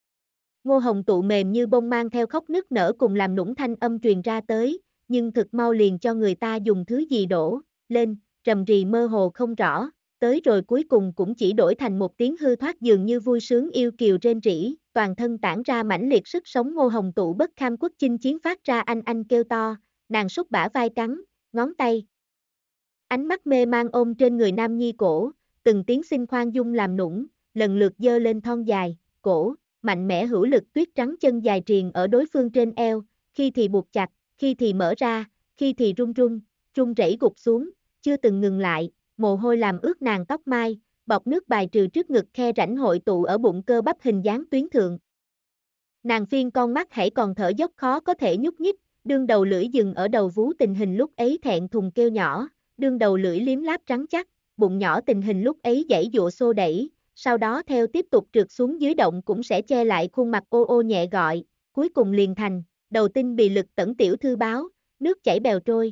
Ngô Hồng Tụ mềm như bông mang theo khóc nức nở cùng làm nũng thanh âm truyền ra tới, nhưng thực mau liền cho người ta dùng thứ gì đổ lên, rầm rì mơ hồ không rõ, tới rồi cuối cùng cũng chỉ đổi thành một tiếng hư thoát dường như vui sướng yêu kiều rên rỉ, toàn thân tản ra mãnh liệt sức sống. Ngô Hồng Tụ bất kham quốc chinh chiến phát ra anh kêu to, nàng sút bả vai cắn, ngón tay. Ánh mắt mê mang ôm trên người nam nhi cổ, từng tiếng xin khoan dung làm nũng, lần lượt dơ lên thon dài, cổ, mạnh mẽ hữu lực tuyết trắng chân dài triền ở đối phương trên eo, khi thì buộc chặt, khi thì mở ra, khi thì run rẩy gục xuống, chưa từng ngừng lại, mồ hôi làm ướt nàng tóc mai, bọt nước bài trừ trước ngực khe rãnh hội tụ ở bụng cơ bắp hình dáng tuyến thượng. Nàng phiên con mắt hãy còn thở dốc khó có thể nhúc nhích, đương đầu lưỡi dừng ở đầu vú tình hình lúc ấy thẹn thùng kêu nhỏ, đương đầu lưỡi liếm láp trắng chắc, bụng nhỏ tình hình lúc ấy giãy giụa xô đẩy, sau đó theo tiếp tục trượt xuống dưới động cũng sẽ che lại khuôn mặt ô ô nhẹ gọi, cuối cùng liền thành, đầu tinh bị lực tẩn tiểu thư báo, nước chảy bèo trôi.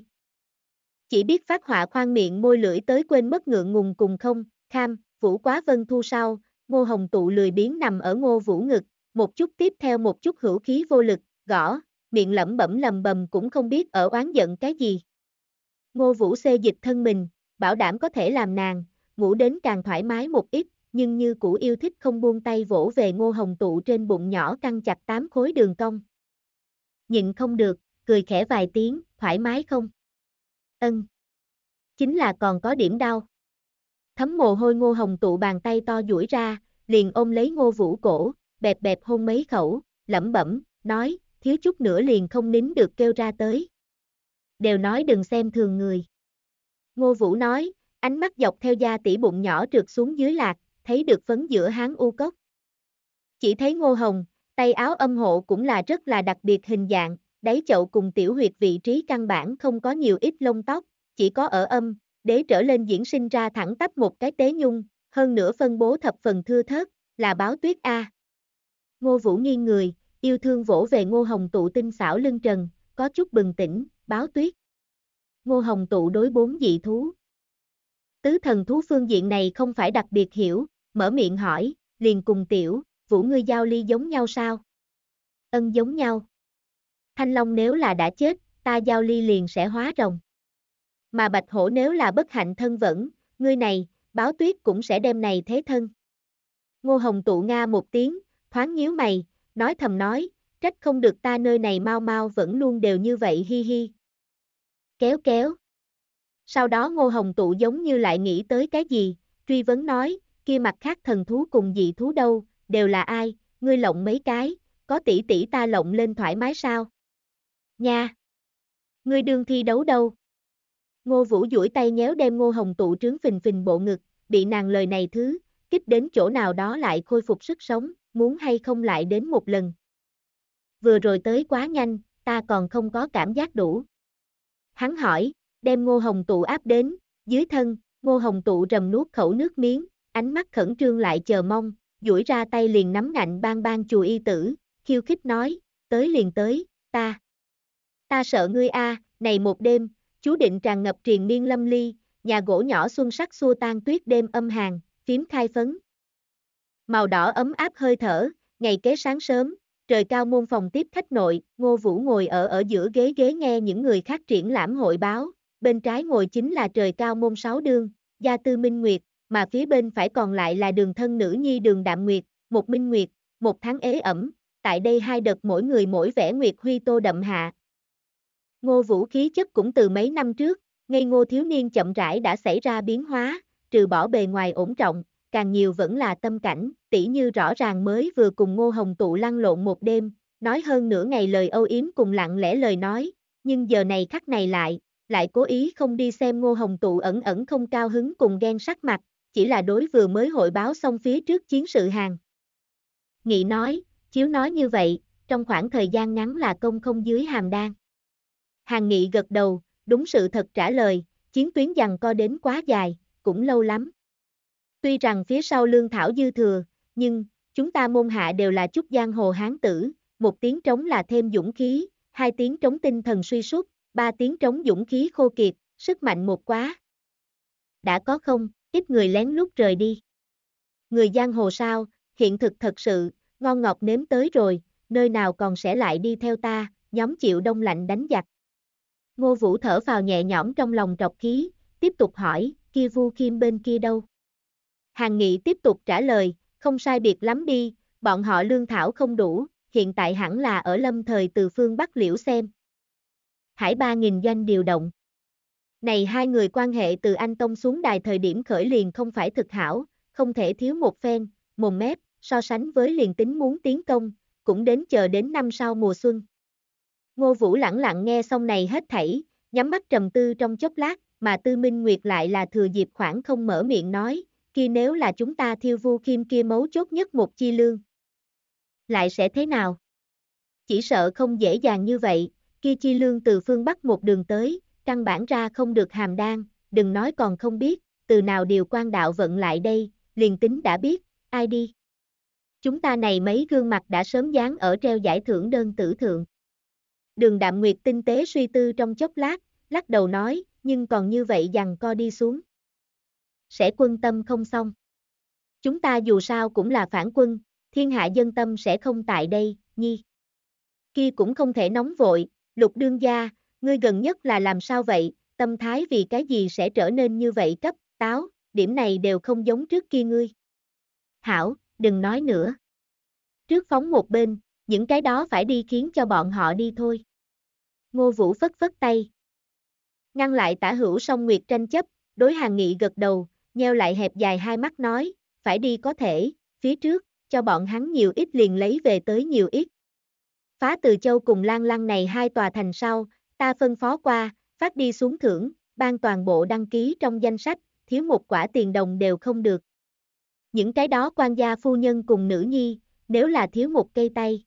Chỉ biết phát họa khoan miệng môi lưỡi tới quên mất ngượng ngùng cùng không, kham, Vũ quá vân thu sau, Ngô Hồng Tụ lười biếng nằm ở Ngô Vũ ngực, một chút tiếp theo một chút hữu khí vô lực, gõ, miệng lẩm bẩm lầm bầm cũng không biết ở oán giận cái gì. Ngô Vũ xê dịch thân mình, bảo đảm có thể làm nàng, ngủ đến càng thoải mái một ít, nhưng như cũ yêu thích không buông tay vỗ về Ngô Hồng Tụ trên bụng nhỏ căng chặt 8 khối đường cong. Nhịn không được, cười khẽ vài tiếng, thoải mái không? Ân. Chính là còn có điểm đau. Thấm mồ hôi Ngô Hồng Tụ bàn tay to duỗi ra, liền ôm lấy Ngô Vũ cổ, bẹp bẹp hôn mấy khẩu, lẩm bẩm, nói, thiếu chút nữa liền không nín được kêu ra tới. Đều nói đừng xem thường người. Ngô Vũ nói, ánh mắt dọc theo da tỉ bụng nhỏ trượt xuống dưới lạc, thấy được phấn giữa háng u cốc. Chỉ thấy Ngô Hồng, tay áo âm hộ cũng là rất là đặc biệt hình dạng, đáy chậu cùng tiểu huyệt vị trí căn bản không có nhiều ít lông tóc, chỉ có ở âm, đế trở lên diễn sinh ra thẳng tắp một cái tế nhung, hơn nữa phân bố thập phần thưa thớt, là báo tuyết A. Ngô Vũ nghiêng người, yêu thương vỗ về Ngô Hồng Tụ tinh xảo lưng trần, có chút bừng tỉnh, báo tuyết. Ngô Hồng Tụ đối 4 dị thú. Tứ thần thú phương diện này không phải đặc biệt hiểu, mở miệng hỏi, liền cùng tiểu, Vũ ngươi giao ly giống nhau sao? Ân giống nhau. Thanh Long nếu là đã chết, ta giao ly liền sẽ hóa rồng. Mà Bạch Hổ nếu là bất hạnh thân vẫn, ngươi này, báo tuyết cũng sẽ đem này thế thân. Ngô Hồng Tụ nga một tiếng, thoáng nhíu mày, nói thầm nói, trách không được ta nơi này mau mau vẫn luôn đều như vậy hi hi. Kéo kéo. Sau đó Ngô Hồng Tụ giống như lại nghĩ tới cái gì, truy vấn nói, kia mặt khác thần thú cùng dị thú đâu, đều là ai, ngươi lộng mấy cái, có tỷ tỷ ta lộng lên thoải mái sao? Nha! Ngươi đương thi đấu đâu? Ngô Vũ duỗi tay nhéo đem Ngô Hồng Tụ trướng phình phình bộ ngực, bị nàng lời này thứ, kích đến chỗ nào đó lại khôi phục sức sống, muốn hay không lại đến một lần. Vừa rồi tới quá nhanh, ta còn không có cảm giác đủ. Hắn hỏi, đem Ngô Hồng Tụ áp đến, dưới thân, Ngô Hồng Tụ rầm nuốt khẩu nước miếng, ánh mắt khẩn trương lại chờ mong, duỗi ra tay liền nắm ngạnh bang bang chùi y tử, khiêu khích nói, tới liền tới, ta sợ ngươi a, này một đêm, chú định tràn ngập triền miên lâm ly, nhà gỗ nhỏ xuân sắc xua tan tuyết đêm âm hàn, phím khai phấn. Màu đỏ ấm áp hơi thở, ngày kế sáng sớm, trời cao môn phòng tiếp khách nội, Ngô Vũ ngồi ở giữa ghế nghe những người khác triển lãm hội báo, bên trái ngồi chính là trời cao môn 6 đương, Gia Tư Minh Nguyệt, mà phía bên phải còn lại là đường thân nữ nhi đường Đạm Nguyệt, một Minh Nguyệt, một tháng ế ẩm, tại đây hai đợt mỗi người mỗi vẻ Nguyệt huy tô đậm hạ. Ngô Vũ khí chất cũng từ mấy năm trước, ngây ngô thiếu niên chậm rãi đã xảy ra biến hóa, trừ bỏ bề ngoài ổn trọng, càng nhiều vẫn là tâm cảnh, tỉ như rõ ràng mới vừa cùng Ngô Hồng Tụ lăn lộn một đêm, nói hơn nửa ngày lời âu yếm cùng lặng lẽ lời nói, nhưng giờ này khắc này lại cố ý không đi xem Ngô Hồng Tụ ẩn ẩn không cao hứng cùng ghen sắc mặt, chỉ là đối vừa mới hội báo xong phía trước chiến sự hàng. Nghị nói, chiếu nói như vậy, trong khoảng thời gian ngắn là công không dưới hàm đan. Hàng Nghị gật đầu, đúng sự thật trả lời, chiến tuyến giằng co đến quá dài, cũng lâu lắm. Tuy rằng phía sau lương thảo dư thừa, nhưng, chúng ta môn hạ đều là chút giang hồ hán tử, một tiếng trống là thêm dũng khí, hai tiếng trống tinh thần suy sút, ba tiếng trống dũng khí khô kiệt, sức mạnh một quá. Đã có không, ít người lén lút rời đi. Người giang hồ sao, hiện thực thật sự, ngon ngọt nếm tới rồi, nơi nào còn sẽ lại đi theo ta, nhóm chịu đông lạnh đánh giặc. Ngô Vũ thở vào nhẹ nhõm trong lòng trọc khí, tiếp tục hỏi, kia Vu Khiêm bên kia đâu? Hàng Nghị tiếp tục trả lời, không sai biệt lắm đi, bọn họ lương thảo không đủ, hiện tại hẳn là ở lâm thời từ phương Bắc Liễu xem. Hải 3.000 doanh điều động. Này hai người quan hệ từ Anh Tông xuống đài thời điểm khởi liền không phải thực hảo, không thể thiếu một phen, mồm mép, so sánh với liền tính muốn tiến công, cũng đến chờ đến năm sau mùa xuân. Ngô Vũ lẳng lặng nghe xong này hết thảy, nhắm mắt trầm tư trong chốc lát, mà Tư Minh Nguyệt lại là thừa dịp khoảng không mở miệng nói, kia nếu là chúng ta thiêu Vu Khiêm kia mấu chốt nhất một chi lương. Lại sẽ thế nào? Chỉ sợ không dễ dàng như vậy, kia chi lương từ phương Bắc một đường tới, căn bản ra không được hàm đan, đừng nói còn không biết, từ nào điều quan đạo vận lại đây, liền tính đã biết, ai đi. Chúng ta này mấy gương mặt đã sớm dán ở treo giải thưởng đơn tử thượng. Đường Đạm Nguyệt tinh tế suy tư trong chốc lát, lắc đầu nói, nhưng còn như vậy giằng co đi xuống. Sẽ quân tâm không xong. Chúng ta dù sao cũng là phản quân, thiên hạ dân tâm sẽ không tại đây, nhi. Kia cũng không thể nóng vội, Lục đương gia, ngươi gần nhất là làm sao vậy, tâm thái vì cái gì sẽ trở nên như vậy cấp, táo, điểm này đều không giống trước kia ngươi. Hảo, đừng nói nữa. Trước phóng một bên, những cái đó phải đi khiến cho bọn họ đi thôi. Ngô Vũ phất phất tay. Ngăn lại Tả Hữu Song Nguyệt tranh chấp, đối Hàng Nghị gật đầu, nheo lại hẹp dài hai mắt nói, phải đi có thể, phía trước, cho bọn hắn nhiều ít liền lấy về tới nhiều ít. Phá Từ Châu cùng Lan Lăng này hai tòa thành sau, ta phân phó qua, phát đi xuống thưởng, ban toàn bộ đăng ký trong danh sách, thiếu một quả tiền đồng đều không được. Những cái đó quan gia phu nhân cùng nữ nhi, nếu là thiếu một cây tay.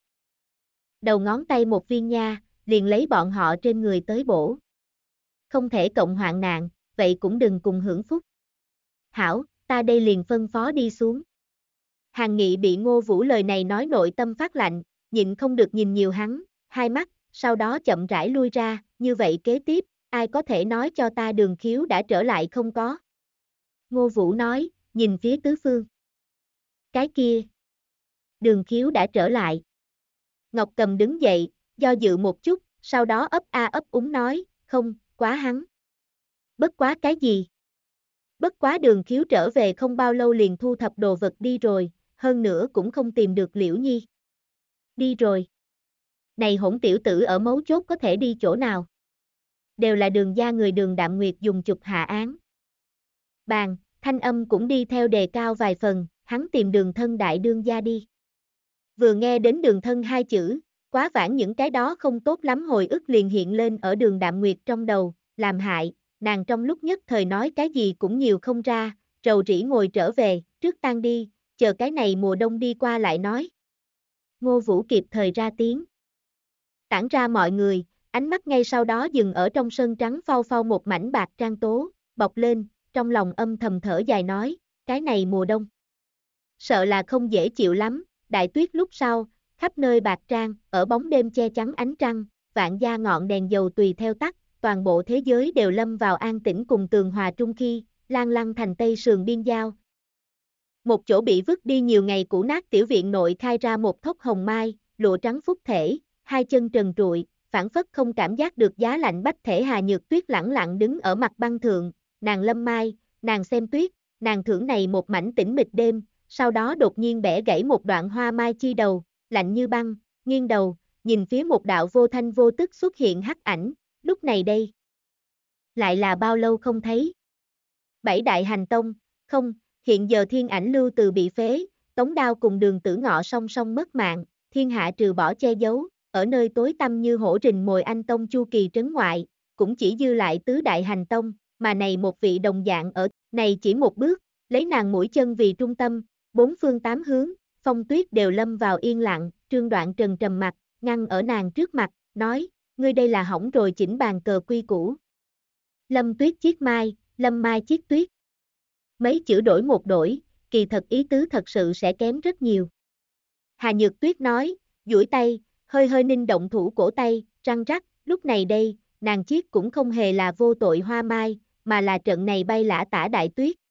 Đầu ngón tay một viên nha, liền lấy bọn họ trên người tới bổ. Không thể cộng hoạn nạn, vậy cũng đừng cùng hưởng phúc. Hảo, ta đây liền phân phó đi xuống. Hàng Nghị bị Ngô Vũ lời này nói nội tâm phát lạnh, nhịn không được nhìn nhiều hắn, hai mắt, sau đó chậm rãi lui ra, như vậy kế tiếp, ai có thể nói cho ta Đường Khiếu đã trở lại không có? Ngô Vũ nói, nhìn phía tứ phương. Cái kia. Đường Khiếu đã trở lại. Ngọc Cầm đứng dậy, do dự một chút, sau đó ấp a ấp úng nói, không, quá hắn. Bất quá cái gì? Bất quá Đường Khiếu trở về không bao lâu liền thu thập đồ vật đi rồi, hơn nữa cũng không tìm được Liễu Nhi. Đi rồi. Này hỗn tiểu tử ở mấu chốt có thể đi chỗ nào? Đều là Đường gia người Đường Đạm Nguyệt dùng chụp hạ án. Bàn, thanh âm cũng đi theo đề cao vài phần, hắn tìm Đường thân đại đương gia đi. Vừa nghe đến Đường thân hai chữ, quá vãng những cái đó không tốt lắm hồi ức liền hiện lên ở Đường Đạm Nguyệt trong đầu, làm hại, nàng trong lúc nhất thời nói cái gì cũng nhiều không ra, rầu rĩ ngồi trở về, trước tan đi, chờ cái này mùa đông đi qua lại nói. Ngô Vũ kịp thời ra tiếng. Tản ra mọi người, ánh mắt ngay sau đó dừng ở trong sân trắng phau phau một mảnh bạc trang tố, bọc lên, trong lòng âm thầm thở dài nói, cái này mùa đông. Sợ là không dễ chịu lắm, đại tuyết lúc sau, khắp nơi bạc trang, ở bóng đêm che chắn ánh trăng, vạn gia ngọn đèn dầu tùy theo tắt, toàn bộ thế giới đều lâm vào an tĩnh cùng tường hòa trung khi, Lan Lăng thành Tây sườn biên giao. Một chỗ bị vứt đi nhiều ngày cũ nát tiểu viện nội khai ra một thốc hồng mai, lụa trắng phúc thể, hai chân trần trụi, phản phất không cảm giác được giá lạnh bách thể Hà Nhược Tuyết lẳng lặng đứng ở mặt băng thượng, nàng lâm mai, nàng xem tuyết, nàng thưởng này một mảnh tĩnh mịch đêm, sau đó đột nhiên bẻ gãy một đoạn hoa mai chi đầu, lạnh như băng, nghiêng đầu, nhìn phía một đạo vô thanh vô tức xuất hiện hắc ảnh, lúc này đây. Lại là bao lâu không thấy? Bảy đại hành tông, không, hiện giờ thiên ảnh lưu từ bị phế, tống đao cùng Đường Tử Ngọ song song mất mạng, thiên hạ trừ bỏ che giấu, ở nơi tối tăm như hổ rình mồi anh tông chu kỳ trấn ngoại, cũng chỉ dư lại tứ đại hành tông, mà này một vị đồng dạng ở, này chỉ một bước, lấy nàng mũi chân vì trung tâm, bốn phương tám hướng, phong tuyết đều lâm vào yên lặng, Trương Đoạn Trần trầm mặt, ngăn ở nàng trước mặt, nói, ngươi đây là hỏng rồi chỉnh bàn cờ quy củ. Lâm tuyết chiết mai, lâm mai chiết tuyết. Mấy chữ đổi một đổi, kỳ thật ý tứ thật sự sẽ kém rất nhiều. Hà Nhược Tuyết nói, duỗi tay, hơi hơi ninh động thủ cổ tay, răng rắc, lúc này đây, nàng chiết cũng không hề là vô tội hoa mai, mà là trận này bay lả tả đại tuyết,